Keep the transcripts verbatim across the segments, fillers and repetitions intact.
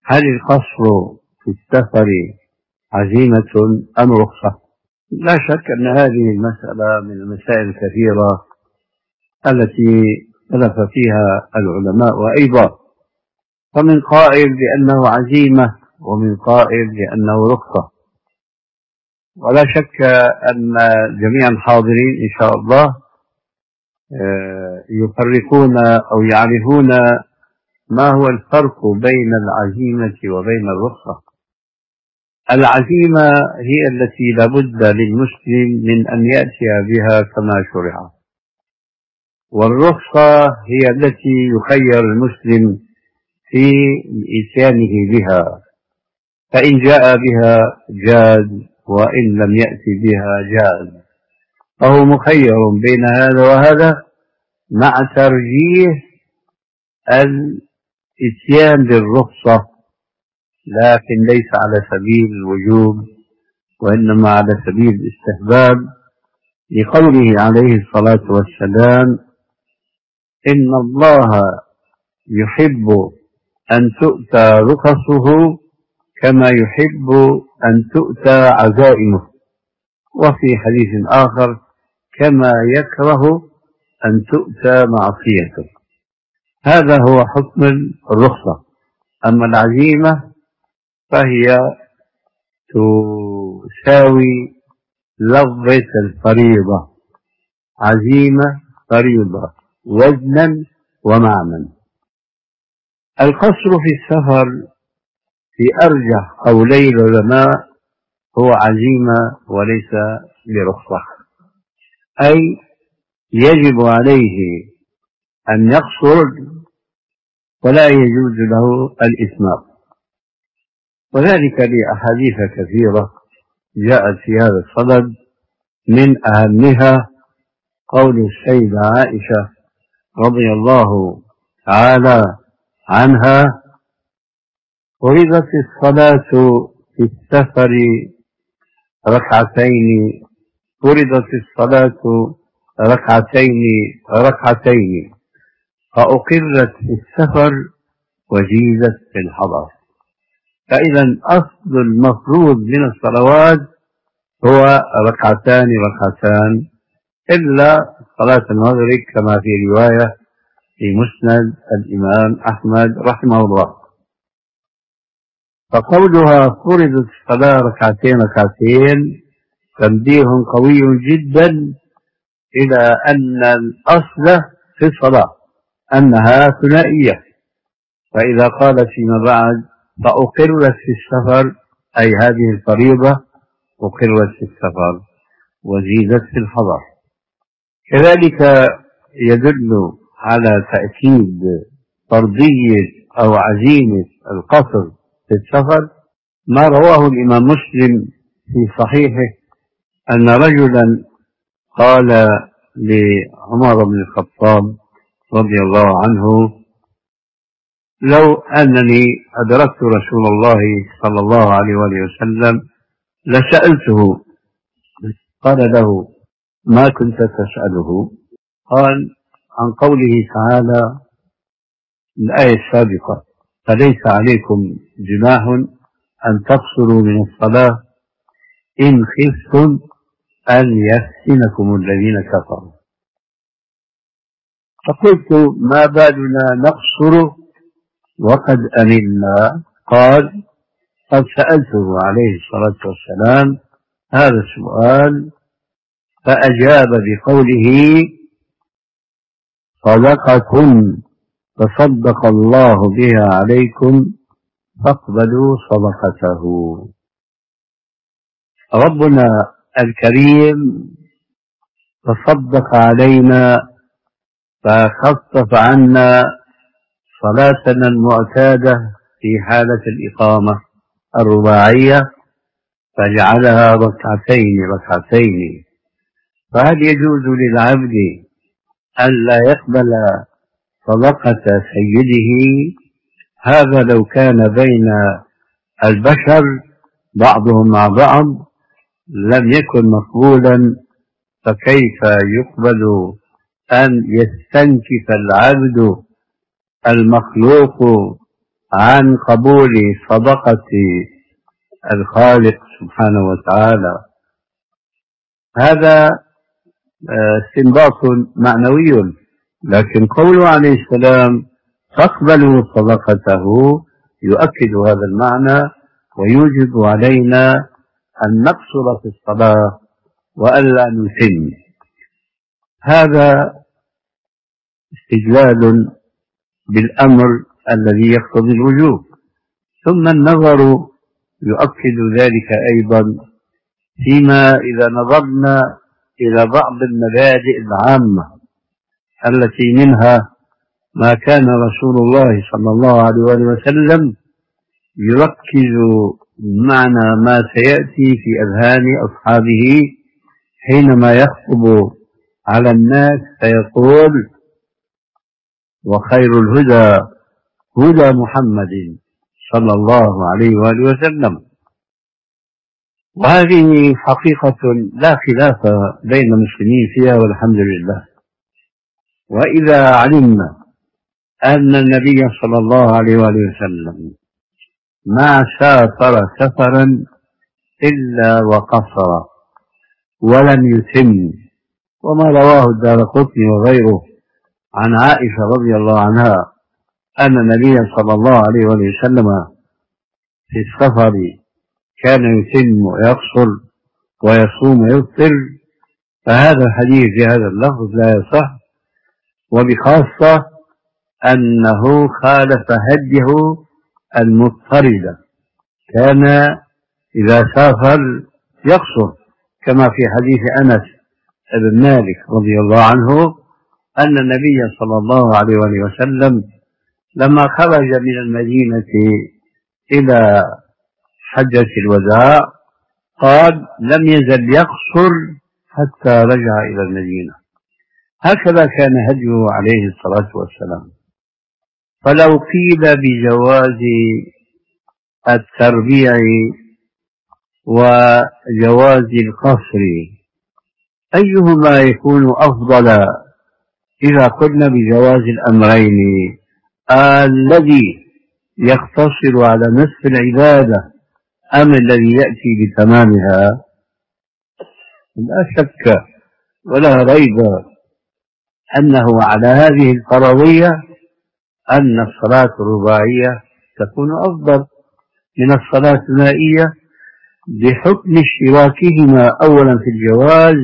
هل القصر في السفر عزيمة أم رخصة؟ لا شك أن هذه المسألة من المسائل الكثيرة التي اختلف فيها العلماء أيضا، فمن قائل بأنه عزيمة ومن قائل بأنه رخصة. ولا شك أن جميع الحاضرين إن شاء الله يفرقون أو يعرفون ما هو الفرق بين العزيمة وبين الرخصة. العزيمة هي التي لابد للمسلم من أن يأتي بها كما شرع، والرخصة هي التي يخير المسلم في إتيانه بها، فإن جاء بها جاز وإن لم يأتي بها جاز، فهو مخير بين هذا وهذا مع ترجيح الإتيان بالرخصة، لكن ليس على سبيل الوجوب وإنما على سبيل الاستحباب، لقوله عليه الصلاة والسلام: إن الله يحب أن تؤتى رخصه كما يحب أن تؤتى عزائمه، وفي حديث آخر: كما يكره أن تؤتى معصيته. هذا هو حكم الرخصة. أما العزيمة فهي تساوي لفظة الفريضة، عزيمة فريضة وزنا ومعنى. القصر في السفر في أرجح قولي العلماء هو عزيمة وليس برخصة، أي يجب عليه أن يقصر ولا يجوز له الإتمام، وذلك لأحاديث كثيرة جاءت في هذا الصدد، من أهمها قول السيدة عائشة رضي الله تعالى عنها: فرضت الصلاة في السفر ركعتين فرضت الصلاة ركعتين ركعتين فأقرت في السفر وجيزت في الحضر. فإذا أصل المفروض من الصلوات هو ركعتان ركعتان، إلا صلاة المغرب كما في رواية في مسند الإمام أحمد رحمه الله. فقولها فرضت الصلاة ركعتين ركعتين تنبيه قوي جدا إلى أن الأصل في الصلاة أنها ثنائية، فإذا قال فيما بعد فأقرت في السفر، أي هذه الفريضة أقرت في السفر وزيدت في الحضر. كذلك يدل على تأكيد فرضية أو عزيمة القصر في السفر ما رواه الإمام مسلم في صحيحه أن رجلا قال لعمر بن الخطاب رضي الله عنه: لو أنني أدركت رسول الله صلى الله عليه وآله وسلم لسألته. قال له: ما كنت تسأله؟ قال: عن قوله تعالى الآية السابقة: فليس عليكم جناح أن تقصروا من الصلاة إن خفتم أن يفتنكم الذين كفروا. فقلت: ما بالنا نقصر وقد أمنا؟ قال: قد سألته عليه الصلاة والسلام هذا السؤال فأجاب بقوله: صدقة تصدق الله بها عليكم فاقبلوا صدقته. ربنا الكريم تصدق علينا فخفف عنا صلاتنا المعتادة في حالة الإقامة الرباعية فجعلها ركعتين ركعتين. فهل يجوز للعبد ألا يقبل صدقة سيده؟ هذا لو كان بين البشر بعضهم مع بعض لم يكن مقبولا، فكيف يقبل أن يستنكف العبد المخلوق عن قبول صدقة الخالق سبحانه وتعالى. هذا استنباط معنوي، لكن قوله عليه السلام تقبلوا صدقته يؤكد هذا المعنى ويوجب علينا أن نقصر في الصلاة وألا نتم. هذا استدلال بالأمر الذي يقتضي الوجوب. ثم النظر يؤكد ذلك أيضا فيما إذا نظرنا إلى بعض المبادئ العامة التي منها ما كان رسول الله صلى الله عليه وسلم يركز معنى ما سيأتي في أذهان أصحابه حينما يخطب على الناس فيقول: وخير الهدى هدى محمد صلى الله عليه وآله وسلم. وهذه حقيقة لا خلاف بين المسلمين فيها والحمد لله. وإذا علمنا أن النبي صلى الله عليه وآله وسلم ما سافر سفرا إلا وقصر ولم يتم، وما رواه الدارقطني وغيره عن عائشة رضي الله عنها أن النبي صلى الله عليه وآله وسلم في السفر كان يتم ويقصر ويصوم ويفطر، فهذا الحديث بهذا اللفظ لا يصح، وبخاصة أنه خالف هديه المضطرد، كان إذا سافر يقصر، كما في حديث أنس بن مالك رضي الله عنه أن النبي صلى الله عليه وسلم لما خرج من المدينة إلى حجة الوداع قال: لم يزل يقصر حتى رجع إلى المدينة. هكذا كان هديه عليه الصلاة والسلام. فلو قيل بجواز التربيع وجواز القصر أيهما يكون أفضل إذا قلنا بجواز الأمرين، الذي يقتصر على نصف العبادة أم الذي يأتي بتمامها؟ لا شك ولا ريب أنه على هذه الفرضية أن الصلاة الرباعية تكون أفضل من الصلاة الثنائية بحكم اشتراكهما أولا في الجواز،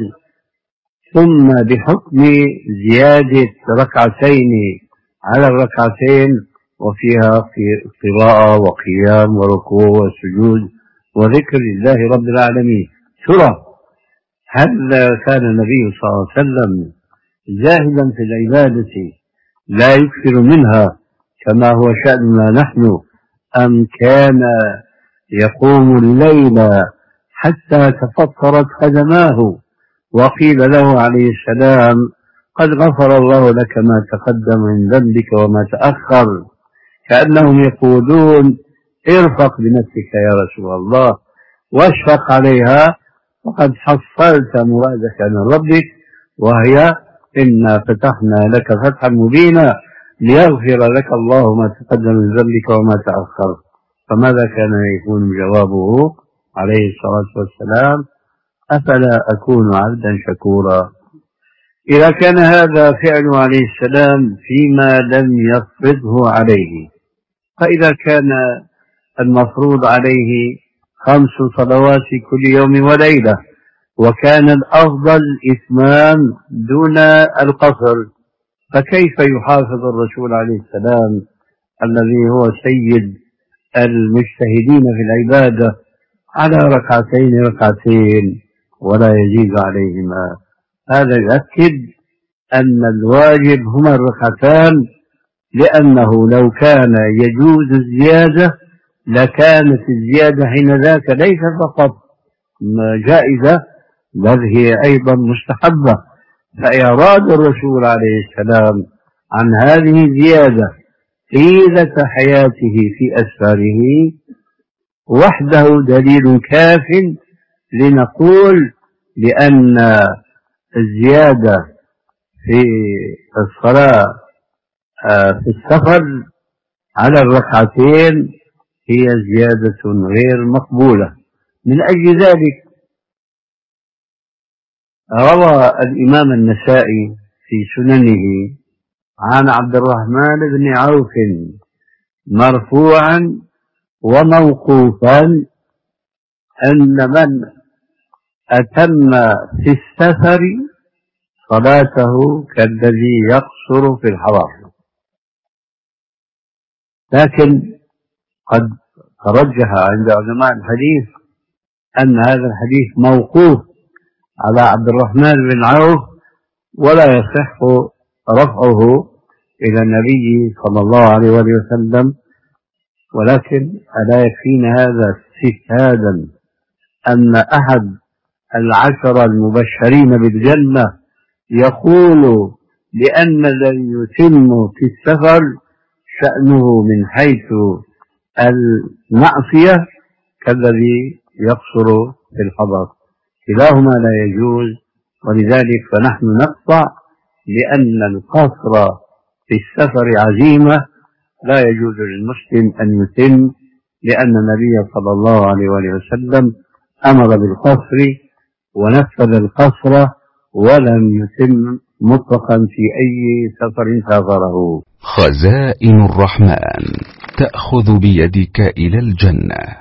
ثم بحكم زيادة ركعتين على الركعتين وفيها قراءة وقيام وركوع وسجود وذكر لله رب العالمين. ترى هل كان النبي صلى الله عليه وسلم زاهدا في العبادة لا يكثر منها كما هو شأننا نحن، أم كان يقوم الليل حتى تفطرت قدماه وقيل له عليه السلام: قد غفر الله لك ما تقدم من ذنبك وما تأخر، كأنهم يقولون: ارفق بنفسك يا رسول الله واشفق عليها، وقد حصلت مرادك من ربك، وهي: إنا فتحنا لك فتحا مبينا ليغفر لك الله ما تقدم من ذنبك وما تأخر. فماذا كان يكون جوابه عليه الصلاة والسلام؟ أفلا أكون عبدا شكورا. إذا كان هذا فعل عليه السلام فيما لم يفرضه عليه، فإذا كان المفروض عليه خمس صلوات كل يوم وليلة وكان الأفضل إتمام دون القصر، فكيف يحافظ الرسول عليه السلام الذي هو سيد المجتهدين في العبادة على ركعتين ركعتين ولا يزيد عليهما؟ هذا يؤكد أن الواجب هما الركعتان، لأنه لو كان يجوز الزيادة لكانت الزيادة حين ذاك ليس فقط جائزة بل هي أيضا مستحبة. فإعراض الرسول عليه السلام عن هذه الزيادة طيلة حياته في أسفاره وحده دليل كاف لنقول بأن الزيادة في الصلاة في السفر على الركعتين هي زيادة غير مقبولة. من أجل ذلك روى الإمام النسائي في سننه عن عبد الرحمن بن عوف مرفوعا وموقوفا أن من أتم في السفر صلاته كالذي يقصر في الحضر، لكن قد ترجح عند علماء الحديث أن هذا الحديث موقوف على عبد الرحمن بن عوف ولا يصح رفعه إلى النبي صلى الله عليه وسلم. ولكن ألا يكفينا هذا استشهادا أن أحد العشرة المبشرين بالجنة يقول لأن الذي يتم في السفر شأنه من حيث المعصية كالذي يقصر في الحضر، كلاهما لا يجوز. ولذلك فنحن نقطع لأن القصر في السفر عزيمة لا يجوز للمسلم أن يتم، لأن النبي صلى الله عليه وسلم أمر بالقصر ونفذ القصر ولم يتم مطلقا في أي سفر سافره. خزائن الرحمن تأخذ بيدك إلى الجنة.